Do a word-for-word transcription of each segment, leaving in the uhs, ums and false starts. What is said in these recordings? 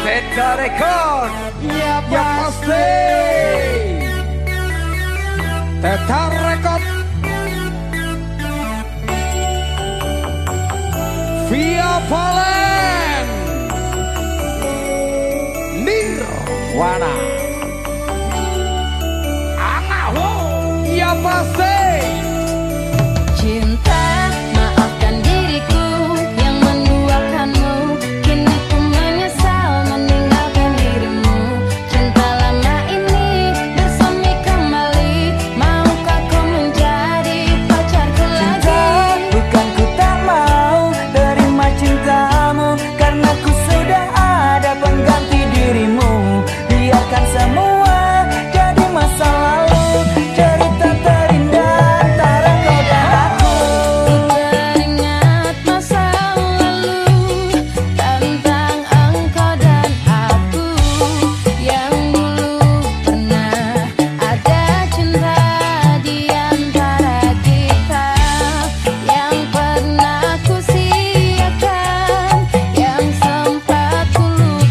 Teta Record. Ya Ya pasti Teta Record Via Valen Nirwana Angaho. Ya pasti Cinta, maafkan diriku yang menduakanmu. Kini ku menyesal meninggalkan dirimu. Cinta lama ini bersemi kembali. Maukah kau menjadi pacarku lagi? Cinta, bukan ku tak mau terima cintamu, karena ku sudah ada pengganti dirimu. Biarkan semua jadi masa lalu, cerita terindah antara kau dan aku. Teringat masa lalu tentang engkau dan aku, yang dulu pernah ada cinta di antara kita, yang pernah ku siakan, yang sempat ku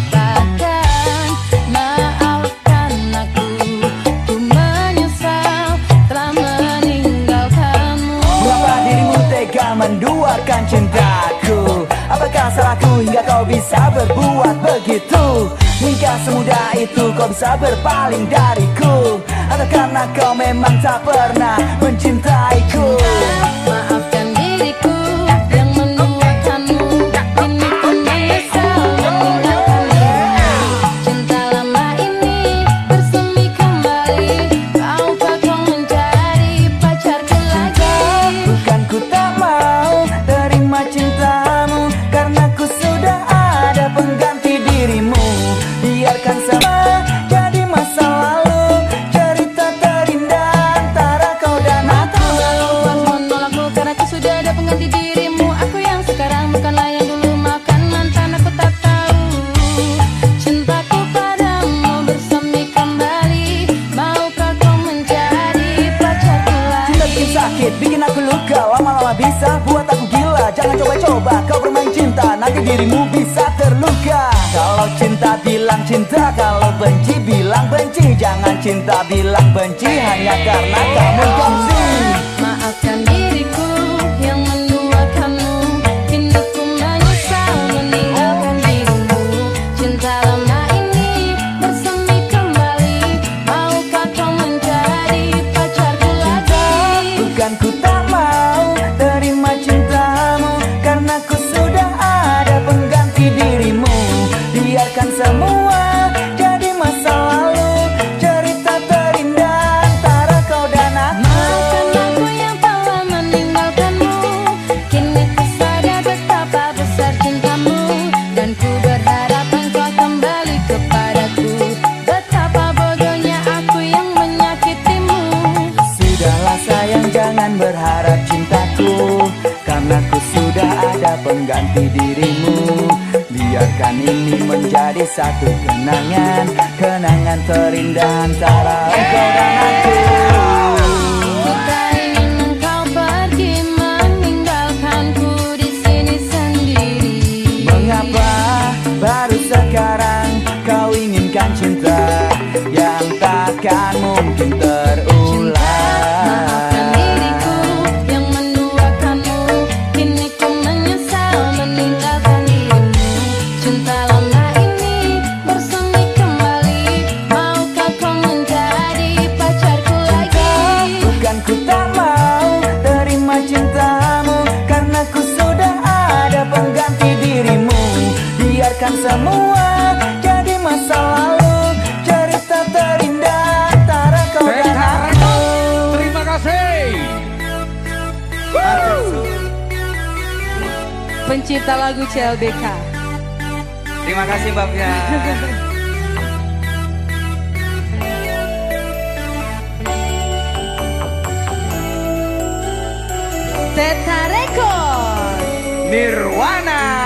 lupakan. Maafkan aku, ku menyesal telah meninggalkanmu. Mengapa dirimu tega menduakan cintaku? Apakah salahku hingga kau bisa berbuat begitu? Hingga semudah itu kau bisa berpaling dariku? Atau karena kau memang tak pernah mencintaiku? Maafkan diriku yang menduakanmu. Kini ku menyesal meninggalkan dirimu. Cinta lama ini bersemi kembali. Maukah kau menjadi pacarku lagi? Bukan ku tak mau terima cintamu, karena ku sudah ada pengganti dirimu. Biarkan semua jadi masa lalu, cerita terindah antara kau dan aku. Luas menolakmu karena aku sudah ada pengganti dirimu. Aku yang sekarang bukanlah yang dulu. Makan mantan aku tak tahu. Cintaku padamu bersemi kembali. Maukah kau menjadi pacarku lagi? Cinta bikin sakit, bikin aku luka, lama-lama bisa buat aku gila. Jangan coba-coba kau bermain cinta, nanti dirimu bisa terluka. Kalau cinta bilang cinta, kalau benci bilang benci. Jangan cinta bilang benci hanya karena kamu gengsi. Maafkan diriku yang menduakanmu. Kini ku menyesal meninggalkan dirimu. Cinta lama ini bersemi kembali. Maukah kau menjadi pacarku lagi? Bukan ku tak mau terima cintamu, karena ku sudah ada pengganti dirimu. Biarkan semua jadi masa lalu, cerita terindah antara kau dan aku. Maafkan aku yang telah meninggalkanmu. Kini ku sadar betapa besar cintamu, dan ku berharap engkau kembali kepadaku. Betapa bodohnya aku yang menyakitimu. Sudahlah sayang, jangan berharap cintaku, karena ku sudah ada pengganti dirimu. Biarkan ini menjadi satu kenangan, kenangan terindah antara engkau dan aku. Ku tak ingin engkau pergi meninggalkanku di sini sendiri. Mengapa baru sekarang kau inginkan cinta yang takkan mungkin terulang? Maafkan diriku yang menduakanmu. Kini ku menyesal meninggalkan dirimu. Cinta lama ini bersemi kembali. Maukah kau menjadi pacarku lagi? Bukan ku tak mau terima cintamu, karena ku sudah ada pengganti dirimu. Biarkan semua jadi masa lalu, cerita terindah antara kau dan Teta aku. Record. Terima kasih. Pencipta lagu C L B K. Terima kasih Mbak Fia. Teta Record. Nirwana